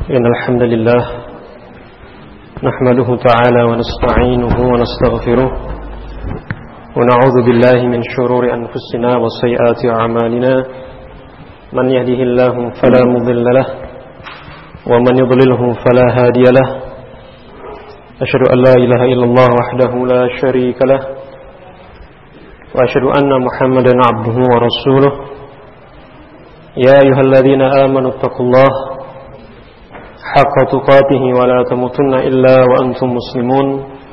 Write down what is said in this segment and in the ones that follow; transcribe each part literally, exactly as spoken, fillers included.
إن الحمد لله نحمده تعالى ونستعينه ونستغفره ونعوذ بالله من شرور أنفسنا وسيئات أعمالنا من يهده الله فلا مضل له ومن يضلله فلا هادي له أشهد أن لا إله إلا الله وحده لا شريك له وأشهد أن محمدا عبده ورسوله يا أيها الذين آمنوا اتقوا الله حق تقاته ولا تموتن إلا وأنتم مسلمون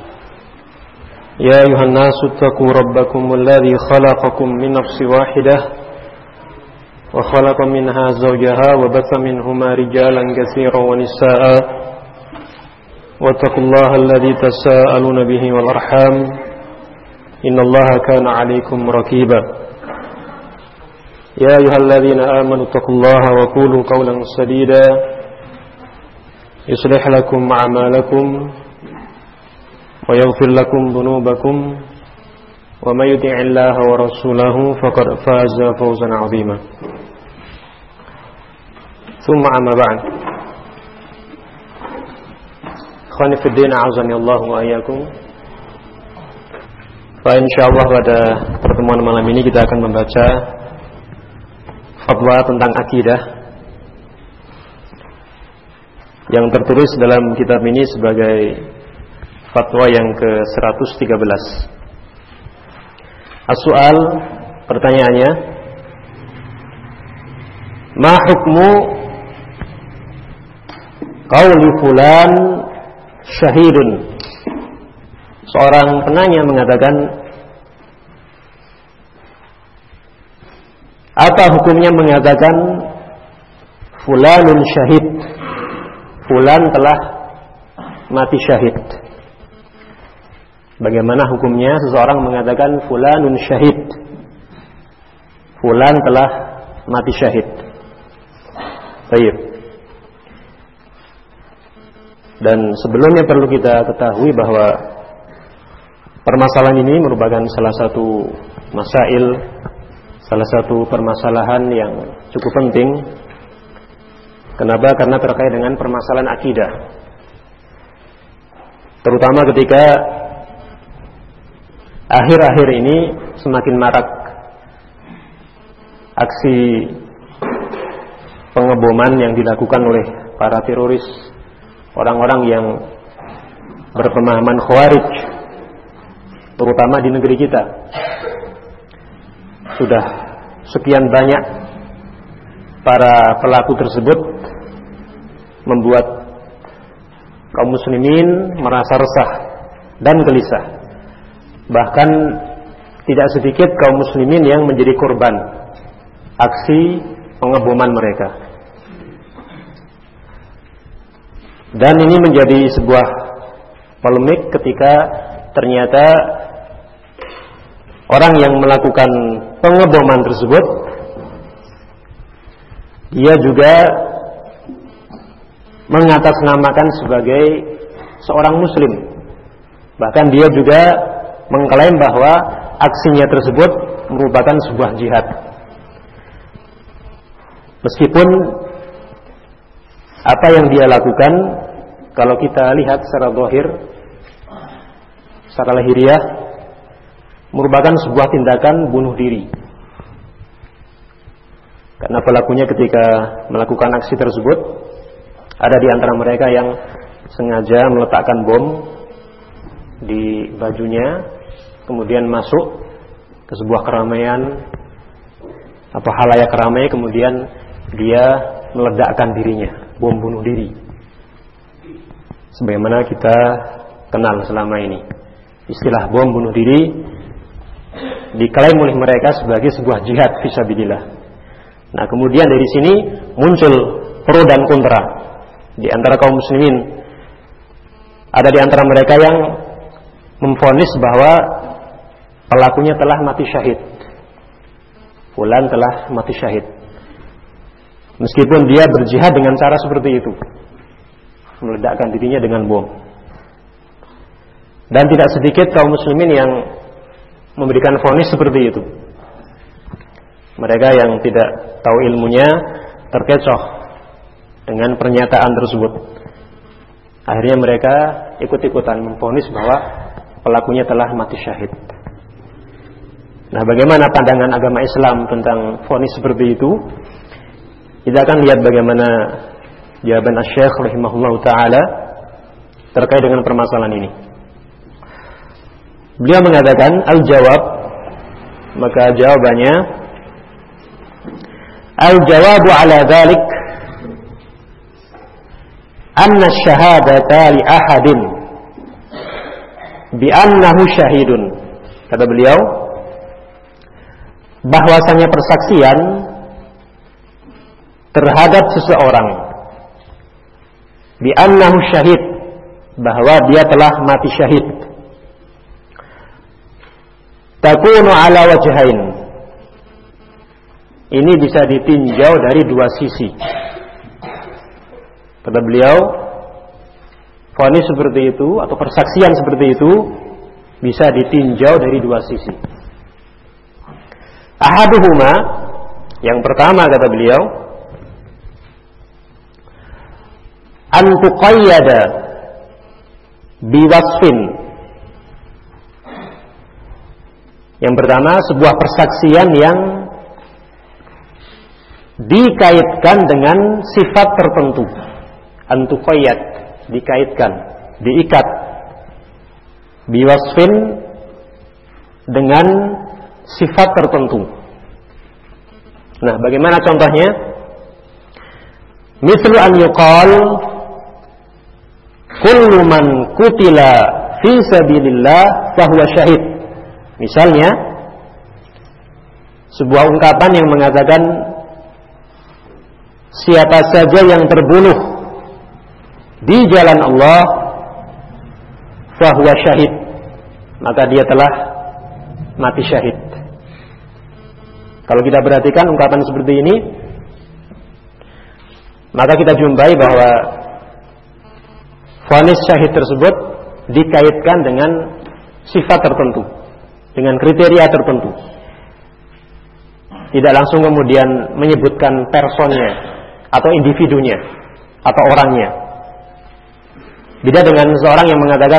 يا أيها الناس اتقوا ربكم الذي خلقكم من نفس واحدة وخلق منها زوجها وبث منهما رجالا كثيرا ونساء واتقوا الله الذي تساءلون به والأرحام إن الله كان عليكم رقيبا يا أيها الذين آمنوا اتقوا الله وقولوا قولا سديدا يصلح لكم أعمالكم ويغفر لكم ذنوبكم ومن يطع الله ورسوله فقد فاز فوزا عظيما ثم أما بعد إخواني في الدين أعزني الله وإياكم. Insyaallah pada pertemuan malam ini kita akan membaca fatwa tentang akidah yang tertulis dalam kitab ini sebagai fatwa yang ke seratus tiga belas. As-soal, pertanyaannya, ma hukmu qauli fulan syahidun? Seorang penanya mengatakan, apa hukumnya mengatakan fulanun syahid, fulan telah mati syahid? Bagaimana hukumnya seseorang mengatakan fulanun syahid, fulan telah mati syahid? Baik. Dan sebelumnya perlu kita ketahui bahwa permasalahan ini merupakan salah satu masail, salah satu permasalahan yang cukup penting. Kenapa? Karena terkait dengan permasalahan akidah. Terutama ketika akhir-akhir ini semakin marak aksi pengeboman yang dilakukan oleh para teroris, orang-orang yang berpemahaman khawarij, terutama di negeri kita. Sudah sekian banyak para pelaku tersebut membuat kaum muslimin merasa resah dan gelisah. Bahkan tidak sedikit kaum muslimin yang menjadi korban aksi pengeboman mereka. Dan ini menjadi sebuah polemik ketika ternyata orang yang melakukan pengeboman tersebut dia juga mengatasnamakan sebagai seorang muslim. Bahkan dia juga mengklaim bahwa aksinya tersebut merupakan sebuah jihad. Meskipun apa yang dia lakukan, kalau kita lihat secara zahir, secara lahiriah, merupakan sebuah tindakan bunuh diri. Karena pelakunya ketika melakukan aksi tersebut, ada di antara mereka yang sengaja meletakkan bom di bajunya, kemudian masuk ke sebuah keramaian, apa halayak ramai, kemudian dia meledakkan dirinya, bom bunuh diri. Sebagaimana kita kenal selama ini, istilah bom bunuh diri diklaim oleh mereka sebagai sebuah jihad fisabilillah. Nah, kemudian dari sini muncul pro dan kontra di antara kaum muslimin. Ada di antara mereka yang memvonis bahwa pelakunya telah mati syahid, fulan telah mati syahid, meskipun dia berjihad dengan cara seperti itu, meledakkan dirinya dengan bom. Dan tidak sedikit kaum muslimin yang memberikan vonis seperti itu. Mereka yang tidak tahu ilmunya terkecoh dengan pernyataan tersebut. Akhirnya mereka ikut-ikutan memvonis bahwa pelakunya telah mati syahid. Nah, bagaimana pandangan agama Islam tentang vonis seperti itu? Kita akan lihat bagaimana jawaban Asy-Syaikh rahimahullahu taala terkait dengan permasalahan ini. Beliau mengatakan al-jawab, maka jawabannya al-jawabu ala dzalik anna asy-syahadata li ahadin bi annahu syahidun. Kata beliau, bahwasanya persaksian terhadap seseorang bi annahu syahid, bahwa dia telah mati syahid, takunu ala wajhain, ini bisa ditinjau dari dua sisi. Kata beliau, vonis seperti itu atau persaksian seperti itu bisa ditinjau dari dua sisi. Ahaduhuma, yang pertama kata beliau, an tuqayyada biwasfin. Yang pertama, sebuah persaksian yang dikaitkan dengan sifat tertentu. An tuqayyad, dikaitkan, diikat, biwasfin, dengan sifat tertentu. Nah, bagaimana contohnya? Mislu an yuqal kullu man qutila fi sabilillah fahuwa syahid. Misalnya, sebuah ungkapan yang mengatakan siapa saja yang terbunuh di jalan Allah fahuwa syahid, maka dia telah mati syahid. Kalau kita perhatikan ungkapan seperti ini, maka kita jumpai bahwa vonis syahid tersebut dikaitkan dengan sifat tertentu, dengan kriteria tertentu. Tidak langsung kemudian menyebutkan personnya atau individunya atau orangnya. Beda dengan seorang yang mengatakan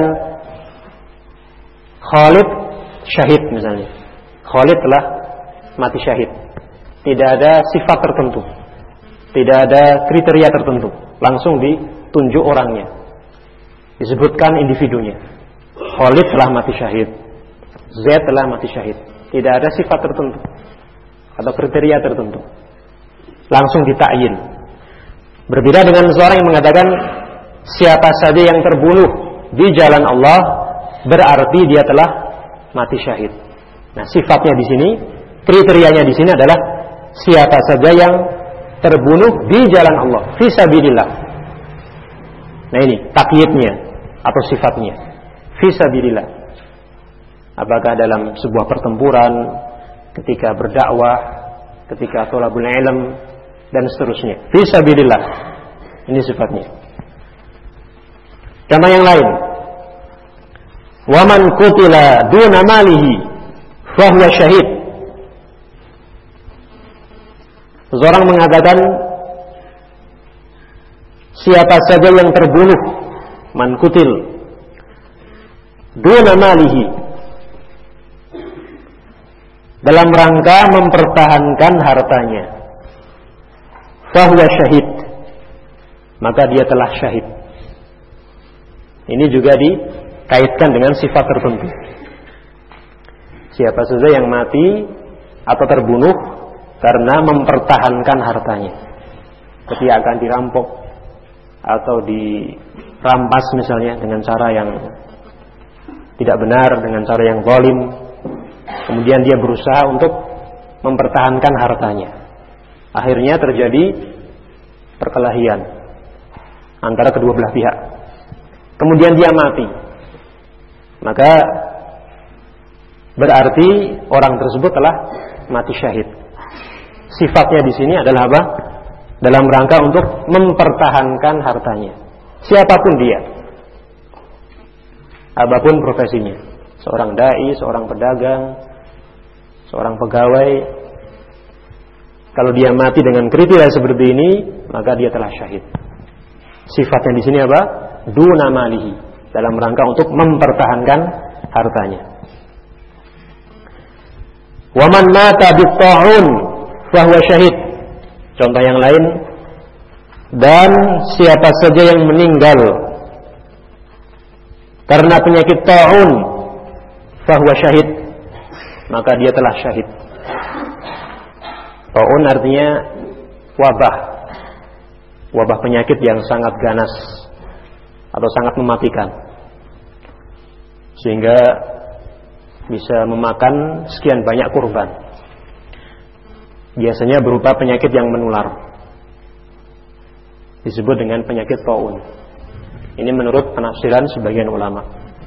Khalid syahid misalnya. Khalid telah mati syahid. Tidak ada sifat tertentu, tidak ada kriteria tertentu, langsung ditunjuk orangnya, disebutkan individunya. Khalid telah mati syahid, Zaid telah mati syahid. Tidak ada sifat tertentu atau kriteria tertentu, langsung ditakyin. Berbeda dengan seorang yang mengatakan siapa saja yang terbunuh di jalan Allah berarti dia telah mati syahid. Nah, sifatnya di sini, kriterianya di sini adalah siapa saja yang terbunuh di jalan Allah, fi sabilillah. Nah, ini takyidnya atau sifatnya, fi sabilillah. Apakah dalam sebuah pertempuran, ketika berdakwah, ketika thalabul ilm, dan seterusnya. Fi sabilillah. Ini sifatnya. Contoh yang lain. Wa man qutila duna malihi fahuwa syahid. Seseorang mengatakan siapa saja yang terbunuh, man qutil duna malihi, dalam rangka mempertahankan hartanya, fahuwa syahid, maka dia telah syahid. Ini juga dikaitkan dengan sifat tertentu. Siapa saja yang mati atau terbunuh karena mempertahankan hartanya, ketika akan dirampok atau dirampas misalnya dengan cara yang tidak benar, dengan cara yang zalim, kemudian dia berusaha untuk mempertahankan hartanya. Akhirnya terjadi perkelahian antara kedua belah pihak. Kemudian dia mati. Maka berarti orang tersebut telah mati syahid. Sifatnya di sini adalah apa? Dalam rangka untuk mempertahankan hartanya. Siapapun dia, apapun profesinya, seorang dai, seorang pedagang, seorang pegawai, kalau dia mati dengan kriteria seperti ini, maka dia telah syahid. Sifatnya di sini apa? Duna malihi, dalam rangka untuk mempertahankan hartanya. Wa man mata bit-ta'un fahuwa syahid. Contoh yang lain, dan siapa saja yang meninggal karena penyakit ta'un fahuwa syahid, maka dia telah syahid. Ta'un artinya wabah, wabah penyakit yang sangat ganas atau sangat mematikan, sehingga bisa memakan sekian banyak korban. Biasanya berupa penyakit yang menular, disebut dengan penyakit ta'un. Ini menurut penafsiran sebagian ulama.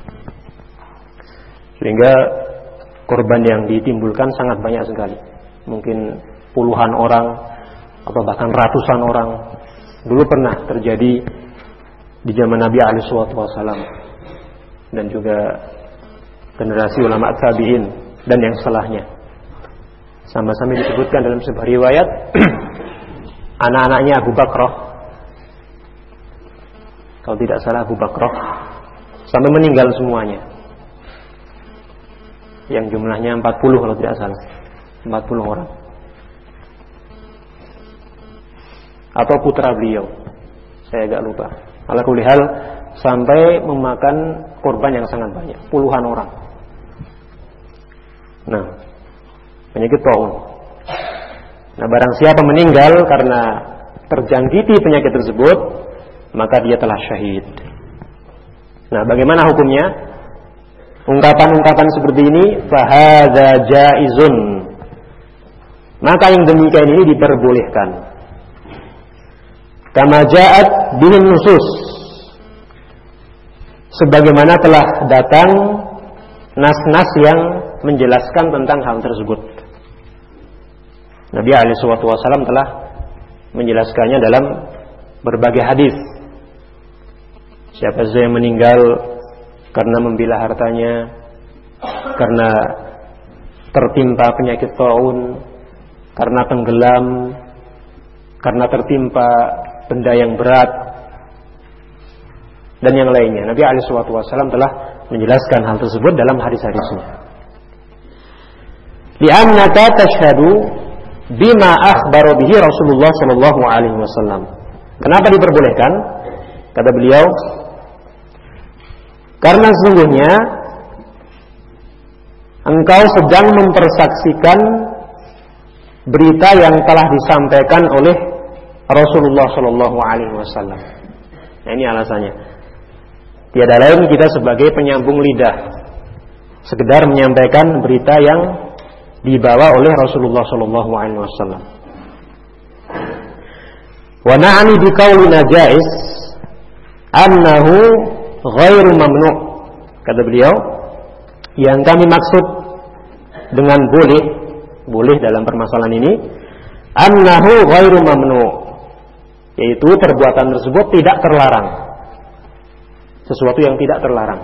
Sehingga korban yang ditimbulkan sangat banyak sekali, mungkin puluhan orang atau bahkan ratusan orang. Dulu pernah terjadi di zaman Nabi alaihi wasallam dan juga generasi ulama tabi'in dan yang setelahnya. Sama-sama disebutkan dalam sebuah riwayat anak-anaknya Abu Bakrah, kalau tidak salah Abu Bakrah, sampai meninggal semuanya, yang jumlahnya empat puluh kalau tidak salah, empat puluh orang. Atau putra beliau, saya agak lupa. Ala kulli hal, sampai memakan korban yang sangat banyak, puluhan orang. Nah, penyakit ta'un. Nah, barang siapa meninggal karena terjangkiti penyakit tersebut, maka dia telah syahid. Nah, bagaimana hukumnya? Ungkapan-ungkapan seperti ini, fahadza jaizun, maka yang demikian ini diperbolehkan. Kama ja'at bihin nusus, sebagaimana telah datang nas-nas yang menjelaskan tentang hal tersebut. Nabi alaihi wasallam telah menjelaskannya dalam berbagai hadis. Siapa saja yang meninggal karena membela hartanya, karena tertimpa penyakit ta'un, karena tenggelam, karena tertimpa benda yang berat, dan yang lainnya. Nabi alaihi wasallam telah menjelaskan hal tersebut dalam hadis-hadisnya. Li'annaka tashhadu bima akhbara bihi Rasulullah sallallahu alaihi wasallam. Kenapa diperbolehkan? Kata beliau, karena sesungguhnya engkau sedang mempersaksikan berita yang telah disampaikan oleh Rasulullah sallallahu alaihi wasallam. Nah, ini alasannya. Tiada lain kita sebagai penyambung lidah, sekedar menyampaikan berita yang dibawa oleh Rasulullah sallallahu alaihi wasallam. Wa na'ani bi qaulina jaiz annahu ghairu mamnu'. Kata beliau, yang kami maksud dengan boleh, boleh dalam permasalahan ini, annahu ghairu mamnu', yaitu perbuatan tersebut tidak terlarang, sesuatu yang tidak terlarang.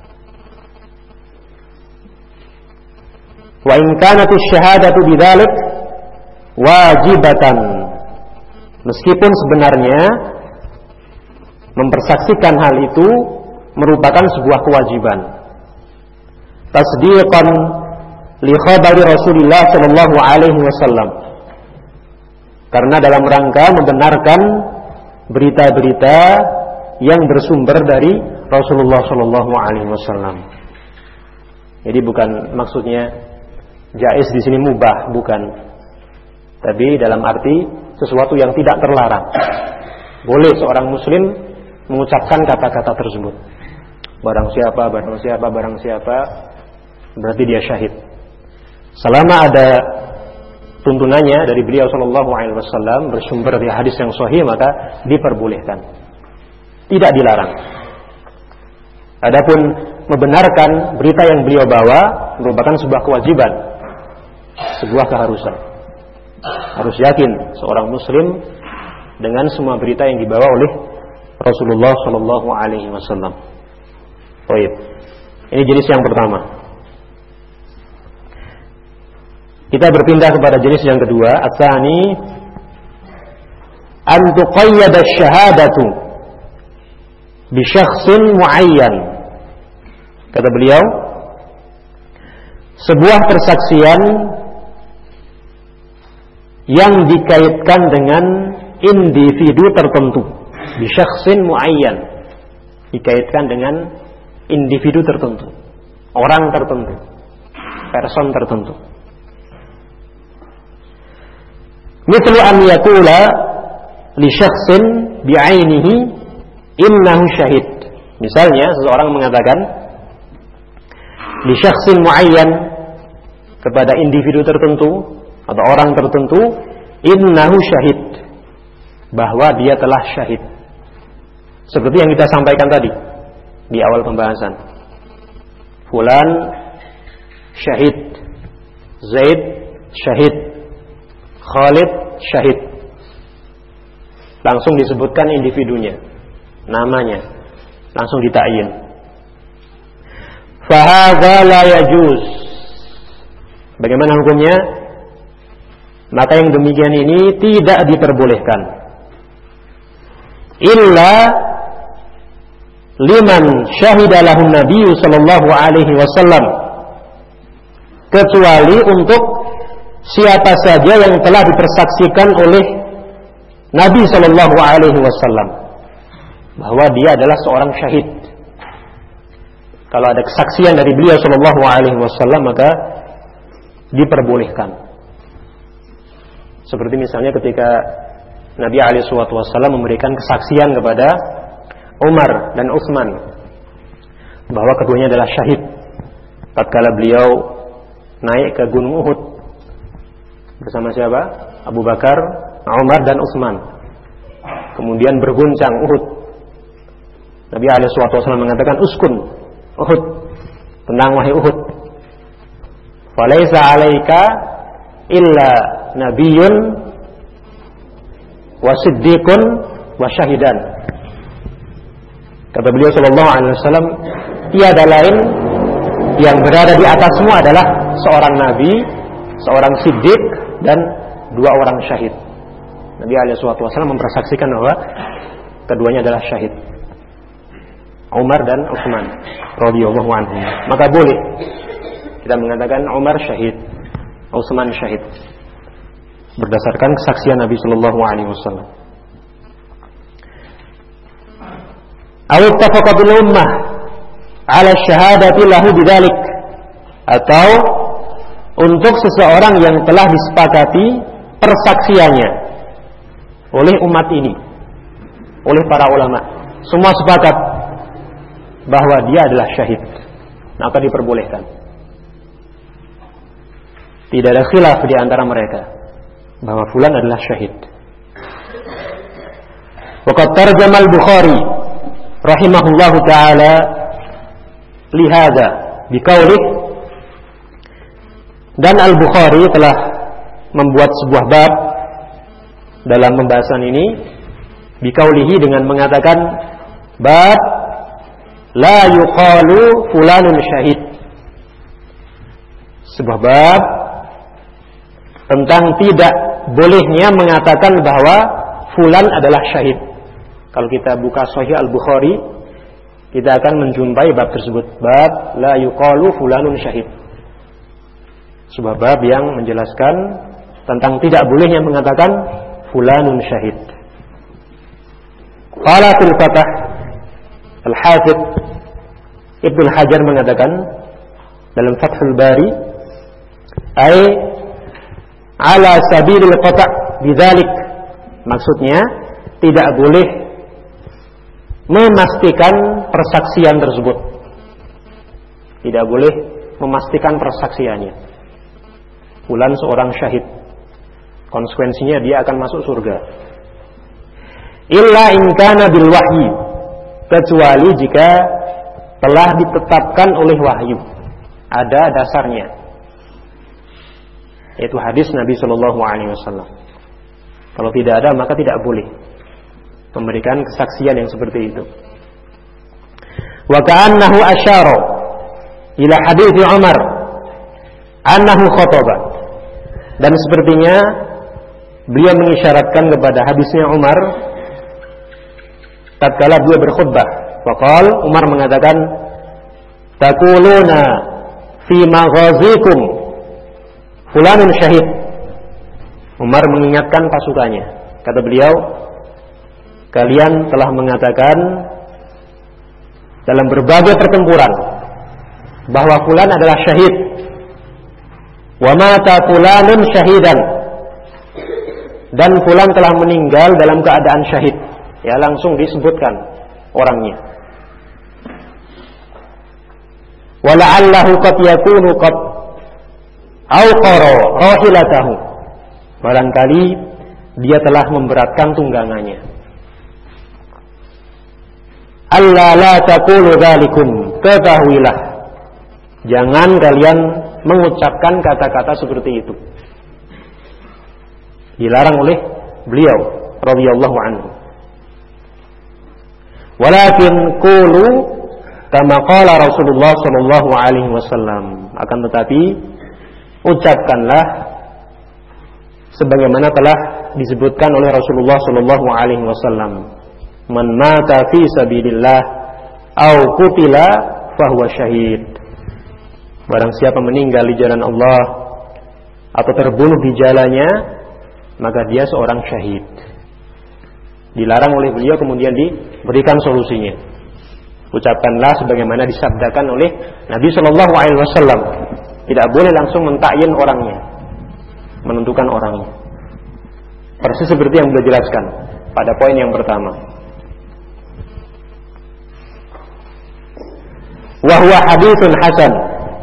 Wa in kanat asy-syahadatu bidzalik wajibatan, meskipun sebenarnya mempersaksikan hal itu merupakan sebuah kewajiban. Tasdiqan li khabari Rasulullah sallallahu alaihi wasallam, karena dalam rangka membenarkan berita-berita yang bersumber dari Rasulullah sallallahu alaihi wasallam. Jadi bukan maksudnya jaiz di sini mubah, bukan. Tapi dalam arti sesuatu yang tidak terlarang. Boleh seorang muslim mengucapkan kata-kata tersebut. Barang siapa, barang siapa, barang siapa, berarti dia syahid. Selama ada tuntunannya dari beliau sallallahu alaihi wasallam bersumber dari hadis yang sahih, maka diperbolehkan, tidak dilarang. Adapun membenarkan berita yang beliau bawa merupakan sebuah kewajiban, sebuah keharusan. Harus yakin seorang muslim dengan semua berita yang dibawa oleh Rasulullah sallallahu alaihi wasallam. Baik. Ini jenis yang pertama. Kita berpindah kepada jenis yang kedua, ats-tsani an tuqayyada asy-syahadatu bi syakhsin muayyan. Kata beliau, sebuah persaksian yang dikaitkan dengan individu tertentu, bi syakhsin muayyan, dikaitkan dengan individu tertentu, orang tertentu, person tertentu. Mithlu an yaqula li syakhsin bi'ainihi innahu syahid. Misalnya seseorang mengatakan li syakhsin muayyan, kepada individu tertentu atau orang tertentu, innahu syahid, bahwa dia telah syahid. Seperti yang kita sampaikan tadi di awal pembahasan. Fulan syahid, Zaid syahid, Khalid syahid. Langsung disebutkan individunya, namanya, langsung ditakyin. Fahadza la yajuz. Bagaimana hukumnya? Maka yang demikian ini tidak diperbolehkan. Illa liman syahida lahu Nabi sallallahu alaihi wasallam, kecuali untuk siapa saja yang telah dipersaksikan oleh Nabi sallallahu alaihi wasallam bahwa dia adalah seorang syahid. Kalau ada kesaksian dari beliau sallallahu alaihi wasallam, maka diperbolehkan. Seperti misalnya ketika Nabi alaihi wasallam memberikan kesaksian kepada Umar dan Utsman bahwa keduanya adalah syahid tatkala beliau naik ke Gunung Uhud bersama siapa? Abu Bakar, Umar dan Utsman. Kemudian berguncang Uhud. Nabi alaihi wasallam mengatakan, "Uskun Uhud, tenang wahai Uhud. Falaisa 'alaika illa nabiyyun wa siddiqun wa syahidan." Kata beliau sallallahu alaihi wasallam, tiada lain yang berada di atasmu adalah seorang nabi, seorang siddiq, dan dua orang syahid. Nabi alaihi wasallam mempersaksikan bahwa keduanya adalah syahid, Umar dan Utsman radhiyallahu anhum. Maka boleh kita mengatakan Umar syahid, Utsman syahid, berdasarkan kesaksian Nabi sallallahu alaihi wasallam. Aw ittafaqatul ummah ala syahadati lahu bidzalik, atau untuk seseorang yang telah disepakati persaksiannya oleh umat ini, oleh para ulama, semua sepakat bahwa dia adalah syahid, maka diperbolehkan. Tidak ada khilaf di antara mereka bahwa fulan adalah syahid. Waqad tarjama al-Bukhari rahimahullahu taala lihada biqaulih, dan Al-Bukhari telah membuat sebuah bab dalam pembahasan ini biqaulihi, dengan mengatakan bab la yuqalu fulanun syahid, sebuah bab tentang tidak bolehnya mengatakan bahwa fulan adalah syahid. Kalau kita buka Sahih Al-Bukhari, kita akan menjumpai bab tersebut, bab la yuqalu fulanun syahid. Sebuah bab yang menjelaskan tentang tidak bolehnya mengatakan fulanun syahid. Qala fil Fath Al-Hafidz Ibnu Hajar mengatakan dalam Fathul Bari, ai ala sabilil qata' bidzalik, maksudnya tidak boleh memastikan persaksian tersebut, tidak boleh memastikan persaksiannya. Fulan seorang syahid, konsekuensinya dia akan masuk surga. Illa in kana bil wahyi, kecuali jika telah ditetapkan oleh wahyu, ada dasarnya, yaitu hadis Nabi sallallahu alaihi wasallam. Kalau tidak ada, maka tidak boleh memberikan kesaksian yang seperti itu. Wa ka'annahu asyara ila hadits Umar annahu khataba, dan sepertinya beliau mengisyaratkan kepada hadisnya Umar tatkala beliau berkhutbah. Faqal, Umar mengatakan, taquluna fi maghazikum fulanun syahid. Umar mengingatkan pasukannya. Kata beliau, kalian telah mengatakan dalam berbagai pertempuran bahwa fulan adalah syahid. Wa mata fulanun syahidan. Dan fulan telah meninggal dalam keadaan syahid. Ya, langsung disebutkan orangnya. Wa la'allahu qad yakunu qad awqara rahilatahu. Barangkali dia telah memberatkan tunggangannya. Alla la taqulu dzalikum, ketahuilah, jangan kalian mengucapkan kata-kata seperti itu. Dilarang oleh beliau radhiyallahu anhu. Walakin qulu kama qala Rasulullah sallallahu alaihi wasallam. Akan tetapi ucapkanlah sebagaimana telah disebutkan oleh Rasulullah sallallahu alaihi wasallam. Man mata fi sabilillah au qutila fahuwa syahid. Barang siapa meninggal di jalan Allah atau terbunuh di jalannya, maka dia seorang syahid. Dilarang oleh beliau, kemudian diberikan solusinya. Ucapkanlah sebagaimana disabdakan oleh Nabi Shallallahu Alaihi Wasallam. Tidak boleh langsung mentakyin orangnya, menentukan orangnya. Persis seperti yang beliau jelaskan pada poin yang pertama. Wahwa haditsun hasan.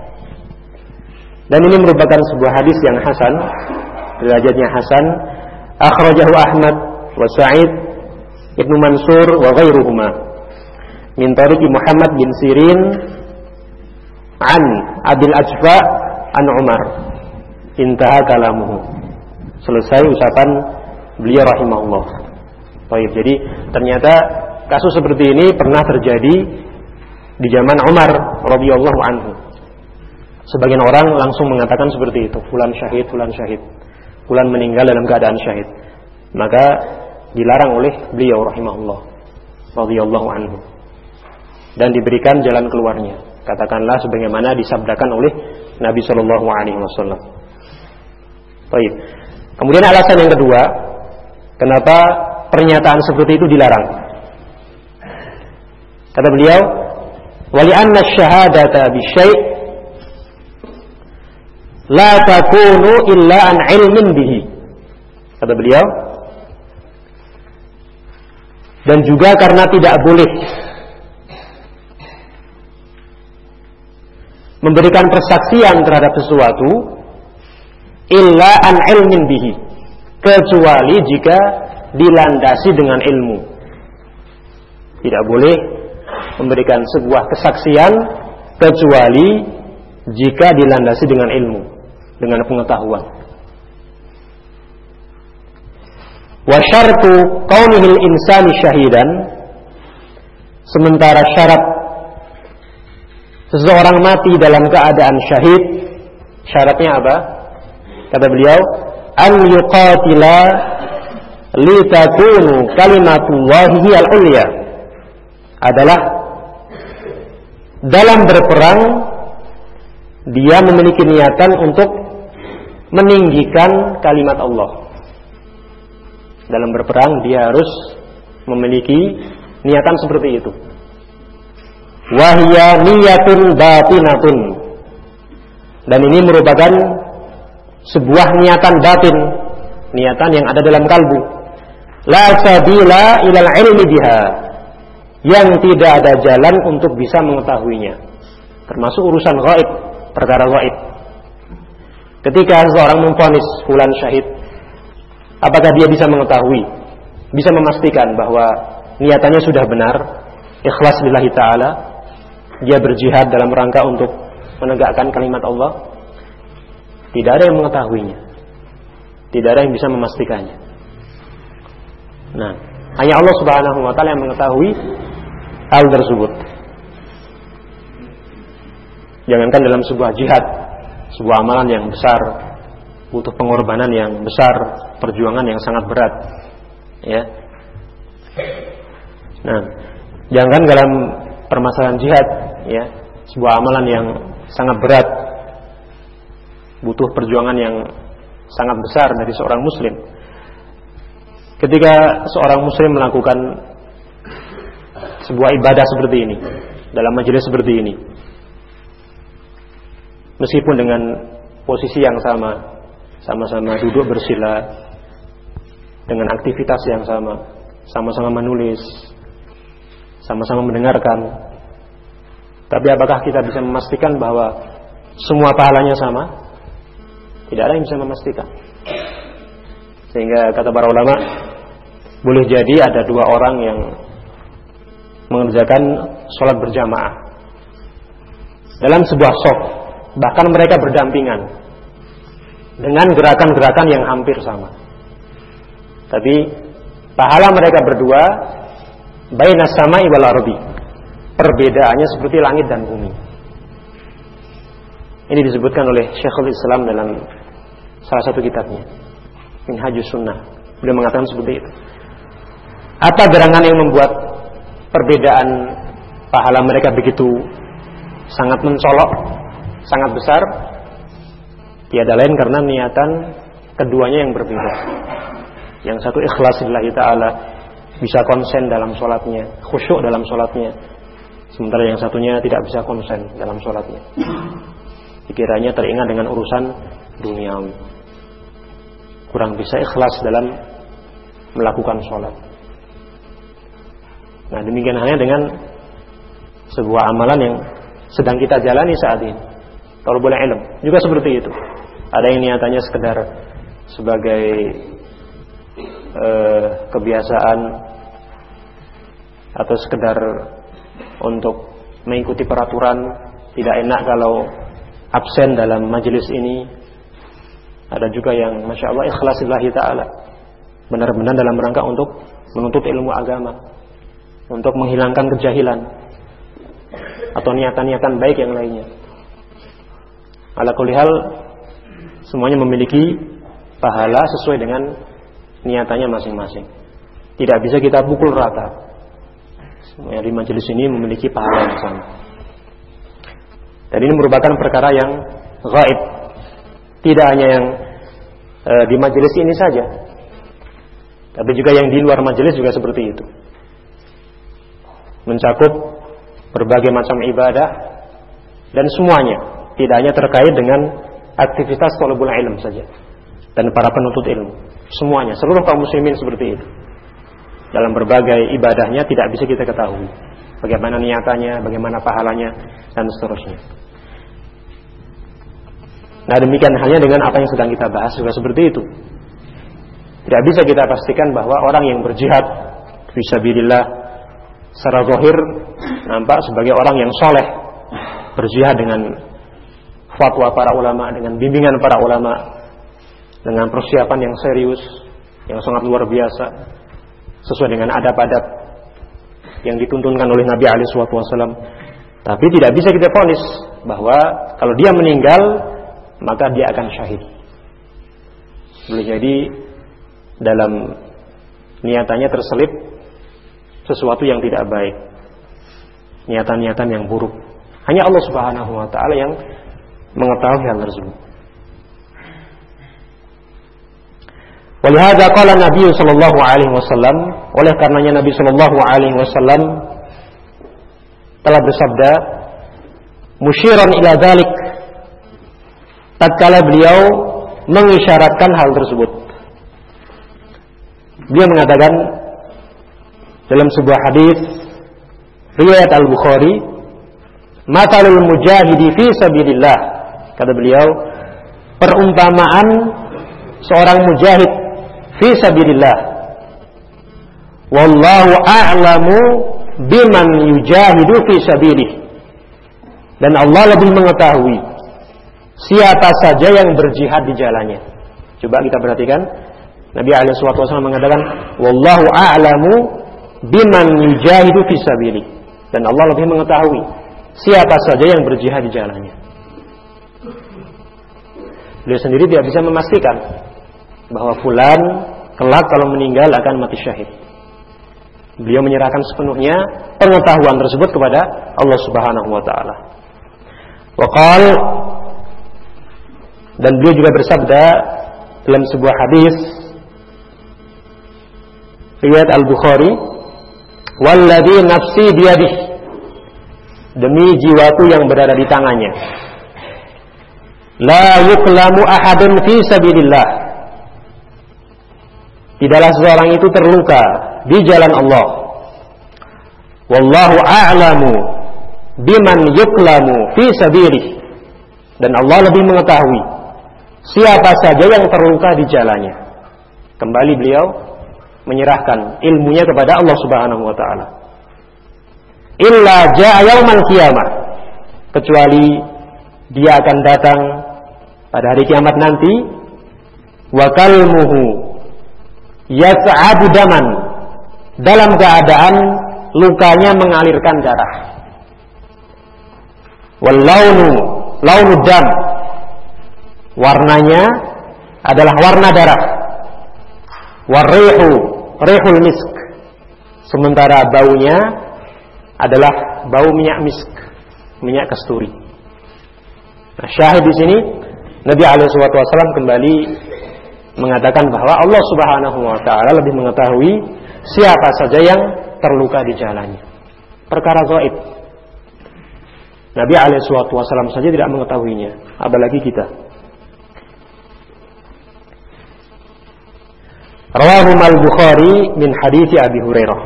Dan ini merupakan sebuah hadis yang hasan, derajatnya hasan. Akhrajahu Ahmad wa Sa'id Ibnu Mansur wa ghairuhuma min tariqi Muhammad bin Sirin an Abil Ajfa an Umar. Intaha kalamuhu. Selesai ucapan beliau rahimahullah. Baik, jadi ternyata kasus seperti ini pernah terjadi di zaman Umar radhiyallahu anhu. Sebagian orang langsung mengatakan seperti itu, fulan syahid, fulan syahid, fulan meninggal dalam keadaan syahid. Maka dilarang oleh beliau rahimahullah radhiyallahu anhu dan diberikan jalan keluarnya. Katakanlah sebagaimana disabdakan oleh Nabi sallallahu alaihi wasallam. Baik. Kemudian alasan yang kedua, kenapa pernyataan seperti itu dilarang? Kata beliau, wa li anna asyhadata bi syai' la takunu illa an ilmin bihi. Kata beliau, dan juga karena tidak boleh memberikan persaksian terhadap sesuatu illa an ilmin bihi, kecuali jika dilandasi dengan ilmu. Tidak boleh memberikan sebuah kesaksian kecuali jika dilandasi dengan ilmu, dengan pengetahuan. Wa syartu kaunihil insani syahidan, sementara syarat seseorang mati dalam keadaan syahid, syaratnya apa? Kata beliau, an yuqatila litakunu kalimatullahi al-ulya, adalah dalam berperang dia memiliki niatan untuk meninggikan kalimat Allah. Dalam berperang dia harus memiliki niatan seperti itu. Wahya niyatun batinatun, dan ini merupakan sebuah niatan batin, niatan yang ada dalam kalbu. La sabila ilal ilmi biha, yang tidak ada jalan untuk bisa mengetahuinya, termasuk urusan gaib, perkara gaib. Ketika seorang memvonis fulan syahid, apakah dia bisa mengetahui, bisa memastikan bahwa niatannya sudah benar, ikhlas lillahi ta'ala, dia berjihad dalam rangka untuk menegakkan kalimat Allah? Tidak ada yang mengetahuinya, tidak ada yang bisa memastikannya. Nah, hanya Allah subhanahu wa ta'ala yang mengetahui hal tersebut. Jangankan dalam sebuah jihad, sebuah amalan yang besar, butuh pengorbanan yang besar, perjuangan yang sangat berat, ya. Nah, Jangan dalam permasalahan jihad, ya, sebuah amalan yang sangat berat, butuh perjuangan yang sangat besar dari seorang muslim. Ketika seorang muslim melakukan sebuah ibadah seperti ini, dalam majelis seperti ini, meskipun dengan posisi yang sama, sama-sama duduk bersila, dengan aktivitas yang sama, sama-sama menulis, sama-sama mendengarkan, tapi apakah kita bisa memastikan bahwa semua pahalanya sama? Tidak ada yang bisa memastikan. Sehingga kata para ulama, boleh jadi ada dua orang yang mengerjakan sholat berjamaah dalam sebuah shaf, bahkan mereka berdampingan dengan gerakan-gerakan yang hampir sama, tapi pahala mereka berdua bainas sama'i wal ardi, perbedaannya seperti langit dan bumi. Ini disebutkan oleh Syekhul Islam dalam salah satu kitabnya, Minhajus Sunnah. Beliau mengatakan seperti itu. Apa gerangan yang membuat perbedaan pahala mereka begitu sangat mencolok, sangat besar? Tiada lain karena niatan keduanya yang berbeda. Yang satu ikhlas lillahi ta'ala, bisa konsen dalam sholatnya, khusyuk dalam sholatnya. Sementara yang satunya tidak bisa konsen dalam sholatnya, pikirannya teringat dengan urusan duniawi, kurang bisa ikhlas dalam melakukan sholat. Nah, demikian halnya dengan sebuah amalan yang sedang kita jalani saat ini. Kalau boleh ilm juga seperti itu. Ada yang niatannya sekedar sebagai eh, kebiasaan atau sekedar untuk mengikuti peraturan, tidak enak kalau absen dalam majelis ini. Ada juga yang masya Allah ikhlas lillahi ta'ala, benar-benar dalam rangka untuk menuntut ilmu agama, untuk menghilangkan kejahilan atau niatan-niatan baik yang lainnya. Ala kulli hal, semuanya memiliki pahala sesuai dengan niatannya masing-masing. Tidak bisa kita pukul rata. Semua di majelis ini memiliki pahala yang sama. Dan ini merupakan perkara yang gaib. Tidak hanya yang e, di majelis ini saja, tapi juga yang di luar majelis juga seperti itu. Mencakup berbagai macam ibadah dan semuanya, tidak hanya terkait dengan aktivitas thalabul ilm saja dan para penuntut ilmu. Semuanya, seluruh kaum muslimin seperti itu. Dalam berbagai ibadahnya tidak bisa kita ketahui bagaimana niatannya, bagaimana pahalanya, dan seterusnya. Nah, demikian halnya dengan apa yang sedang kita bahas juga seperti itu. Tidak bisa kita pastikan bahwa orang yang berjihad fisabilillah secara zahir nampak sebagai orang yang soleh, berjihad dengan fatwa para ulama, dengan bimbingan para ulama, dengan persiapan yang serius, yang sangat luar biasa, sesuai dengan adab-adab yang dituntunkan oleh Nabi alaihi wasallam. Tapi tidak bisa kita vonis bahwa kalau dia meninggal maka dia akan syahid. Boleh jadi dalam niatannya terselip sesuatu yang tidak baik, niatan-niatan yang buruk. Hanya Allah Subhanahu wa ta'ala yang mengetahui hal tersebut. Walihada qala Nabi sallallahu alaihi wasallam, oleh karenanya Nabi sallallahu alaihi wasallam telah bersabda, musyiran ila dzalik, tatkala beliau mengisyaratkan hal tersebut. Beliau mengatakan dalam sebuah hadis riwayat Al-Bukhari, matalul mujahidi fi sabilillah, kata beliau, perumpamaan seorang mujahid fi sabilillah, wallahu a'lamu biman yujahidu fi sabilih, dan Allah lebih mengetahui siapa saja yang berjihad di jalannya. Coba kita perhatikan, Nabi alaihi wasallam mengatakan wallahu a'lamu biman yujahidu fi sabilih, dan Allah lebih mengetahui siapa saja yang berjihad di jalannya. Beliau sendiri tidak bisa memastikan bahwa fulan kelak kalau meninggal akan mati syahid. Beliau menyerahkan sepenuhnya pengetahuan tersebut kepada Allah Subhanahu wa taala. Wa qala, dan beliau juga bersabda dalam sebuah hadis riwayat Al-Bukhari, "Walladzi nafsi biyadihi," demi jiwaku yang berada di tangannya, "La yuklamu ahadun fi sabilillah," tidaklah seseorang itu terluka di jalan Allah. "Wallahu a'lamu biman yuklamu fi sabilih," dan Allah lebih mengetahui siapa saja yang terluka di jalannya. Kembali beliau menyerahkan ilmunya kepada Allah Subhanahu wa taala. "Illa ja'a yaumal qiyamah," kecuali dia akan datang pada hari kiamat nanti, "wa kalmuhu yas'abu daman," dalam keadaan lukanya mengalirkan darah. "Wal launu launud dam," warnanya adalah warna darah. "War-rihu rihul misk," sementara baunya adalah bau minyak misk, minyak kasturi. Nah, syahid di sini Nabi alaihi wasallam kembali mengatakan bahwa Allah Subhanahu wa taala lebih mengetahui siapa saja yang terluka di jalannya. Perkara gaib. Nabi alaihi wasallam saja tidak mengetahuinya, apalagi kita. Rawahu al-Bukhari min hadits Abi Hurairah.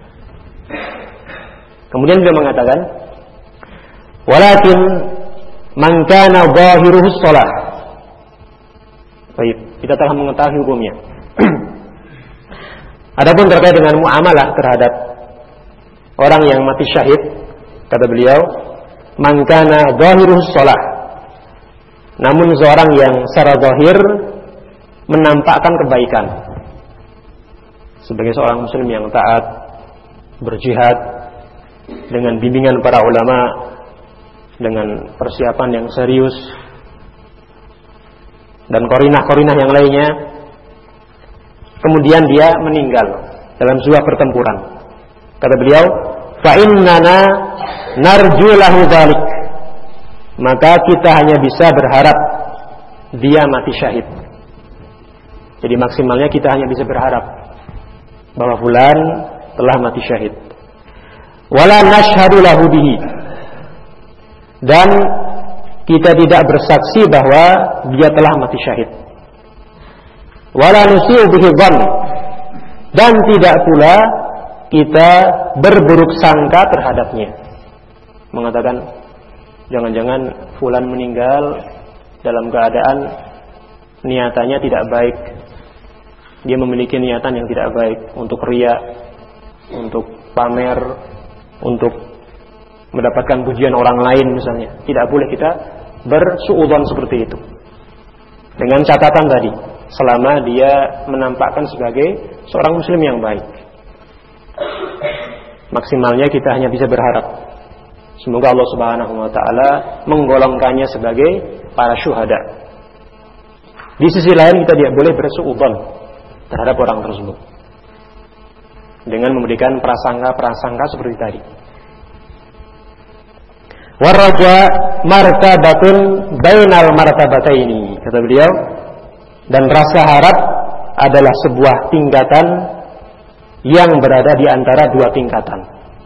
Kemudian dia mengatakan, "Walakin man kana zahiruhu shalah." Baik, kita telah mengetahui hukumnya. Adapun terkait dengan muamalah terhadap orang yang mati syahid, kata beliau, "Man kana zahiruhu shalah." Namun seorang yang secara zahir menampakkan kebaikan, sebagai seorang muslim yang taat, berjihad dengan bimbingan para ulama, dengan persiapan yang serius dan korinah-korinah yang lainnya, kemudian dia meninggal dalam sebuah pertempuran. Kata beliau, "Fa innana narju lahu dzalik," maka kita hanya bisa berharap dia mati syahid. Jadi maksimalnya kita hanya bisa berharap bahwa fulan telah mati syahid. Wala nashhadu lahu bihi, dan kita tidak bersaksi bahwa dia telah mati syahid. Wala nusi'u bihi dzann, dan tidak pula kita berburuk sangka terhadapnya, mengatakan jangan-jangan fulan meninggal dalam keadaan niatannya tidak baik, dia memiliki niatan yang tidak baik untuk riya, untuk pamer, untuk mendapatkan pujian orang lain misalnya. Tidak boleh kita bersuudzon seperti itu. Dengan catatan tadi, selama dia menampakkan sebagai seorang muslim yang baik. Maksimalnya kita hanya bisa berharap semoga Allah Subhanahu wa taala menggolongkannya sebagai para syuhada. Di sisi lain kita tidak boleh bersuudzon terhadap orang tersebut dengan memberikan prasangka-prasangka seperti tadi. Waraja martabatun bainal martabataini, kata beliau, dan rasa harap adalah sebuah tingkatan yang berada di antara dua tingkatan.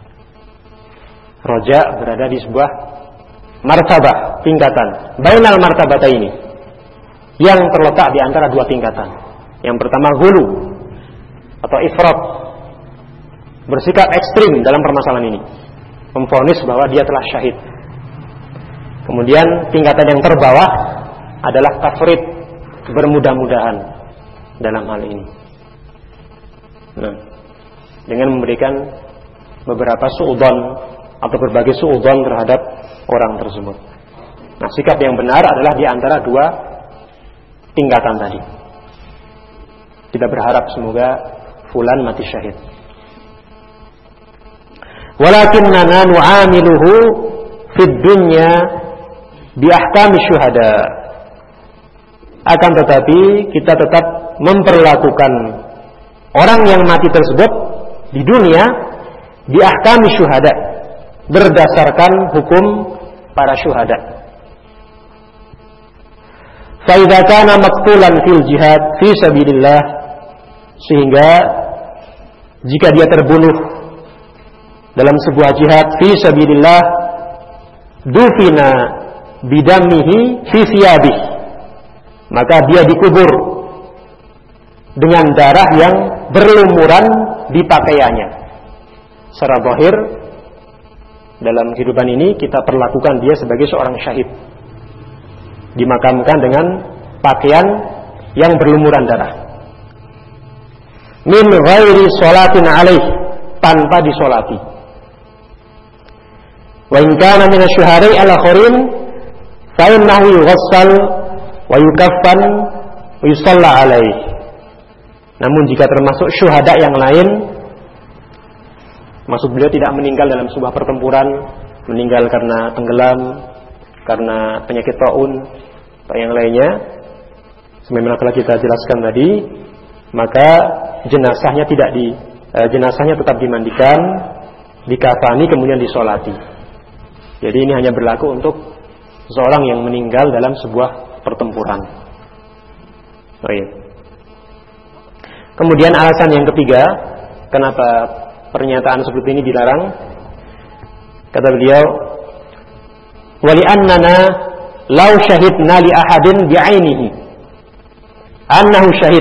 Raja berada di sebuah martabah, tingkatan bainal martabataini, yang terletak di antara dua tingkatan. Yang pertama hulu atau ifrat, bersikap ekstrim dalam permasalahan ini, memvonis bahwa dia telah syahid. Kemudian tingkatan yang terbawah adalah tafrid, bermudah-mudahan dalam hal ini. Nah, dengan memberikan beberapa suudzon atau berbagai suudzon terhadap orang tersebut. Nah, sikap yang benar adalah di antara dua tingkatan tadi. Kita berharap semoga fulan mati syahid. Walakinnana nu'amiluhu fid dunya bi ahkami syuhada. Akan tetapi kita tetap memperlakukan orang yang mati tersebut di dunia bi ahkami syuhada, berdasarkan hukum para syuhada. Fa idza kana maqtulan fil jihad fi sabilillah, sehingga jika dia terbunuh dalam sebuah jihad fi sabilillah, dufina bidamihi fi thiyabih, maka dia dikubur dengan darah yang berlumuran di pakaiannya. Secara zahir dalam kehidupan ini kita perlakukan dia sebagai seorang syahid, dimakamkan dengan pakaian yang berlumuran darah. Min ghairi sholatin alaih, tanpa disolati. Wa in kana min asy-syuhada'i al-akhirin fa innahu yughassal wa yukaffan wa yusalla alaih. Namun jika termasuk syuhada yang lain, maksud beliau tidak meninggal dalam sebuah pertempuran, meninggal karena tenggelam, karena penyakit taun atau yang lainnya, sebagaimana telah kita jelaskan tadi, maka jenazahnya tidak di eh, jenazahnya tetap dimandikan, dikafani, kemudian disolati. Jadi ini hanya berlaku untuk seorang yang meninggal dalam sebuah pertempuran. Oh iya. Kemudian alasan yang ketiga, kenapa pernyataan seperti ini dilarang? Kata beliau, wali annana law syahidna li ahadin bi'ainihi annahu syahid,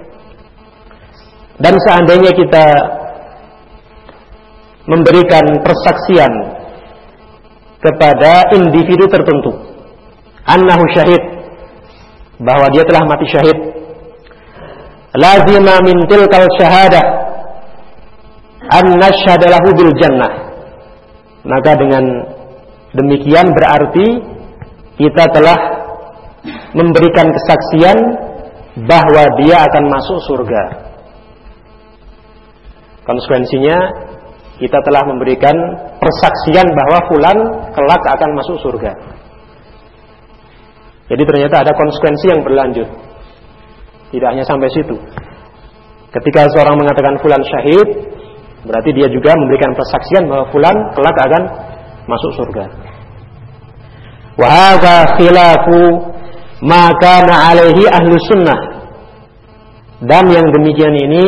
dan seandainya kita memberikan persaksian kepada individu tertentu annahu syahid, bahwa dia telah mati syahid, lazima min tilkal syahadah an nashhada lahu bil jannah, maka dengan demikian berarti kita telah memberikan kesaksian bahwa dia akan masuk surga. Konsekuensinya kita telah memberikan persaksian bahwa fulan kelak akan masuk surga. Jadi ternyata ada konsekuensi yang berlanjut. Tidak hanya sampai situ. Ketika seorang mengatakan fulan syahid, berarti dia juga memberikan persaksian bahwa fulan kelak akan masuk surga. Wa hadza khilafu ma kana alaihi ahlus sunnah. Dan yang demikian ini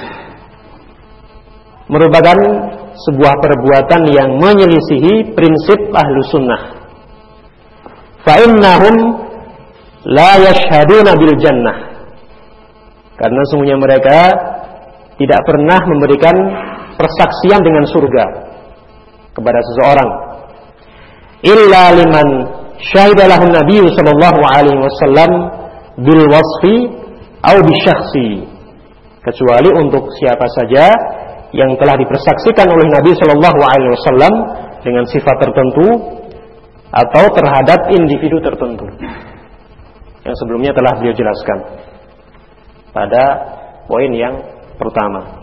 merupakan sebuah perbuatan yang menyelisihi prinsip ahlus sunnah. Fa innahum la yashhaduna bil jannah, karena sungguhnya mereka tidak pernah memberikan persaksian dengan surga kepada seseorang. Illa liman syahida lahu Nabi sallallahu alaihi wasallam bil wasfi au bi syakhsi, kecuali untuk siapa saja yang telah dipersaksikan oleh Nabi sallallahu alaihi wasallam dengan sifat tertentu atau terhadap individu tertentu, yang sebelumnya telah beliau jelaskan pada poin yang pertama.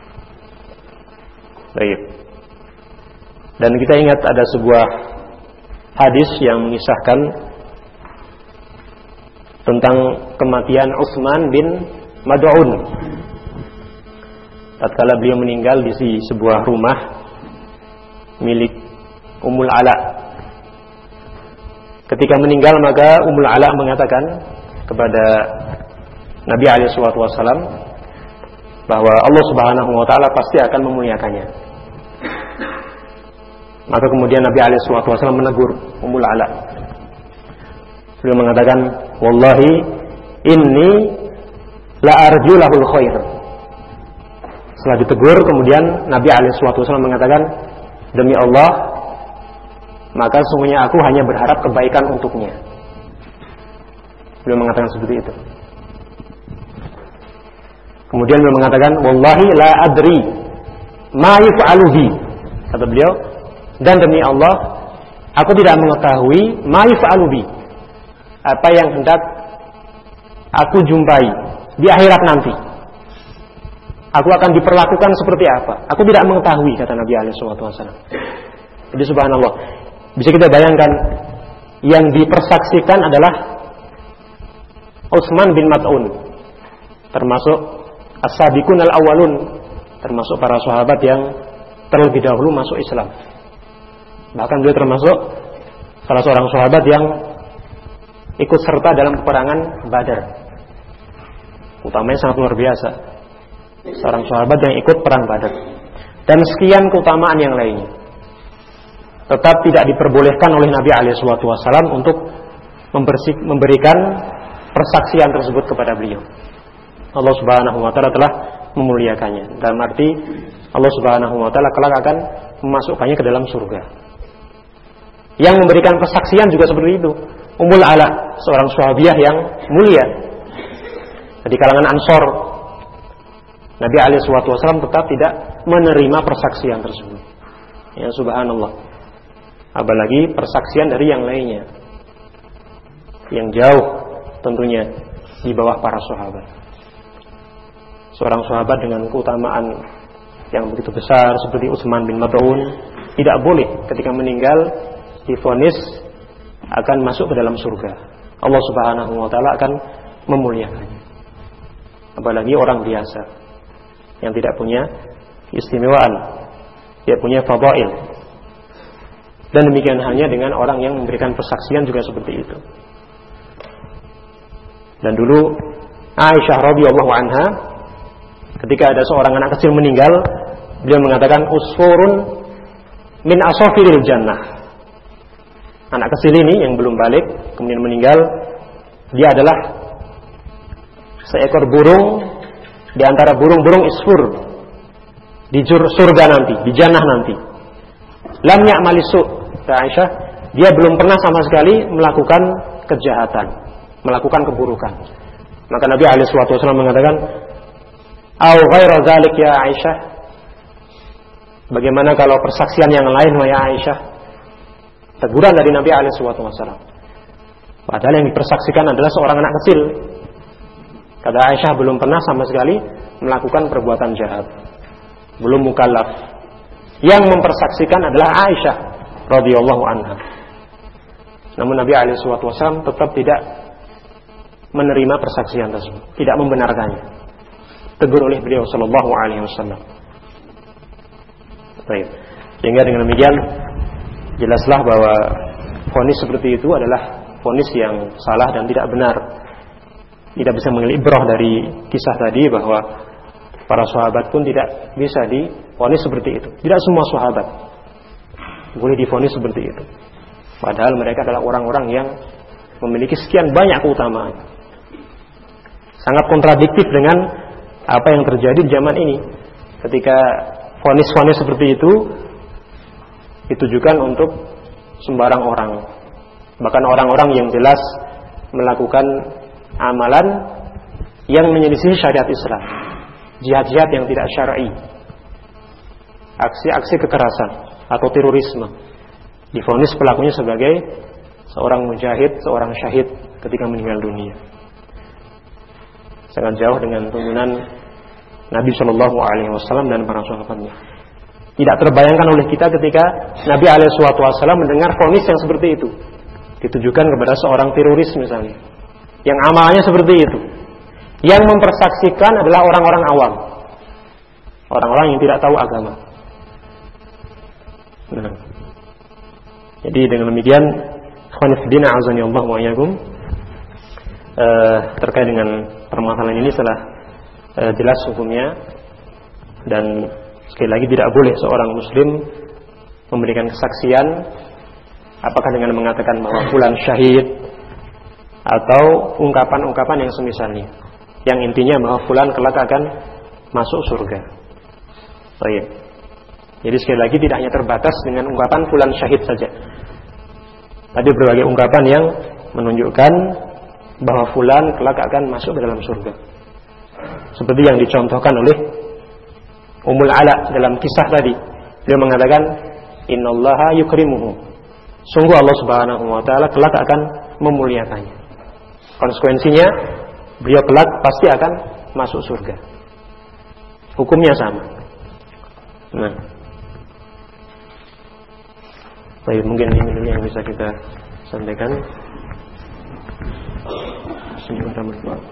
Baik. Dan kita ingat ada sebuah hadis yang mengisahkan tentang kematian Utsman bin Mad'un tatkala beliau meninggal di sebuah rumah milik Ummul Ala. Ketika meninggal, maka Ummul Ala mengatakan kepada Nabi alaihi wasallam bahwa Allah Subhanahu wa taala pasti akan memuliakannya. Maka kemudian Nabi alaihi wasallam menegur Ummul Ala. Beliau mengatakan, "Wallahi inni la arju lahul khair." Setelah ditegur, kemudian Nabi alaihi wasallam mengatakan, "Demi Allah, maka sungguhnya aku hanya berharap kebaikan untuknya." Beliau mengatakan seperti itu. Kemudian beliau mengatakan, "Wallahi la adri ma yuf'alu bi." Kata beliau, dan demi Allah, aku tidak mengetahui ma yuf'alu bi, apa yang hendak aku jumpai di akhirat nanti. Aku akan diperlakukan seperti apa? Aku tidak mengetahui, kata Nabi alaihi wasallam. Jadi subhanallah, bisa kita bayangkan yang dipersaksikan adalah Utsman bin Mad'un, termasuk as-sabiqun al-awwalun, termasuk para sahabat yang terlebih dahulu masuk Islam. Bahkan beliau termasuk salah seorang sahabat yang ikut serta dalam peperangan Badar. Utamanya sangat luar biasa. Seorang sahabat yang ikut perang Badar. Dan sekian keutamaan yang lainnya. Tetap tidak diperbolehkan oleh Nabi alaihi wasallam untuk memberikan persaksian tersebut kepada beliau. Allah Subhanahu wa taala telah memuliakannya. Dalam arti Allah Subhanahu wa taala kelak akan memasukkannya ke dalam surga. Yang memberikan persaksian juga seperti itu, Ummul Ala, seorang sahabiah yang mulia di kalangan Ansor. Nabi alaihi wasallam tetap tidak menerima persaksian tersebut. Ya subhanallah. Apalagi persaksian dari yang lainnya, yang jauh tentunya di bawah para sahabat. Seorang sahabat dengan keutamaan yang begitu besar seperti Utsman bin Mad'un tidak boleh ketika meninggal divonis akan masuk ke dalam surga. Allah Subhanahu wa taala akan memuliakannya. Apalagi orang biasa yang tidak punya keistimewaan, dia punya fadail. Dan demikian halnya dengan orang yang memberikan persaksian juga seperti itu. Dan dulu Aisyah radhiyallahu anha, ketika ada seorang anak kecil meninggal, beliau mengatakan usfurun min asafiril jannah. Anak kecil ini yang belum balik kemudian meninggal, dia adalah seekor burung di antara burung-burung isfur di surga nanti, di jannah nanti. Lam ya'mali su', kata Aisyah, dia belum pernah sama sekali melakukan kejahatan, melakukan keburukan. Maka Nabi alaihi wasallam mengatakan, "Au ghairu dzalik ya Aisyah?" Bagaimana kalau persaksian yang lain wahai Aisyah? Teguran dari Nabi alaihi wasallam. Padahal yang dipersaksikan adalah seorang anak kecil. Kata Aisyah, belum pernah sama sekali melakukan perbuatan jahat, belum mukallaf. Yang mempersaksikan adalah Aisyah radhiyallahu anha. Namun Nabi alaihi wasallam tetap tidak menerima persaksian tersebut, tidak membenarkannya. Tegur oleh beliau sallallahu alaihi wasallam. Baik. Sehingga dengan demikian jelaslah bahwa vonis seperti itu adalah vonis yang salah dan tidak benar. Tidak bisa mengambil ibrah dari kisah tadi bahwa para sahabat pun tidak bisa divonis seperti itu. Tidak semua sahabat boleh divonis seperti itu. Padahal mereka adalah orang-orang yang memiliki sekian banyak keutamaan. Sangat kontradiktif dengan apa yang terjadi di zaman ini. Ketika vonis-vonis seperti itu ditujukan untuk sembarang orang. Bahkan orang-orang yang jelas melakukan amalan yang menyelisih syariat Islam. Jihad-jihad yang tidak syar'i, aksi-aksi kekerasan atau terorisme, divonis pelakunya sebagai seorang mujahid, seorang syahid ketika meninggal dunia. Sangat jauh dengan tuntunan Nabi Shallallahu Alaihi Wasallam dan para sahabatnya. Tidak terbayangkan oleh kita ketika Nabi Alaihi Wasallam mendengar vonis yang seperti itu ditujukan kepada seorang teroris misalnya, yang amalnya seperti itu. Yang mempersaksikan adalah orang-orang awam, orang-orang yang tidak tahu agama. Nah, jadi dengan demikian, khonifdina azanillahu wa iyyakum, eh, terkait dengan permasalahan ini telah eh, jelas hukumnya, dan sekali lagi tidak boleh seorang muslim memberikan kesaksian apakah dengan mengatakan bahwa fulan syahid atau ungkapan-ungkapan yang semisalnya, yang intinya bahwa fulan kelak akan masuk surga. Baik. Jadi sekali lagi tidak hanya terbatas dengan ungkapan fulan syahid saja. Tadi berbagai ungkapan yang menunjukkan bahwa fulan kelak akan masuk ke dalam surga. Seperti yang dicontohkan oleh Ummul Ala dalam kisah tadi. Dia mengatakan, "Innallaha yukrimuhu." Sungguh Allah Subhanahu wa taala kelak akan memuliakannya. Konsekuensinya beliau kelak pasti akan masuk surga. Hukumnya sama. Nah, baik, mungkin ini dulu yang bisa kita sampaikan. Bismillahirrahmanirrahim.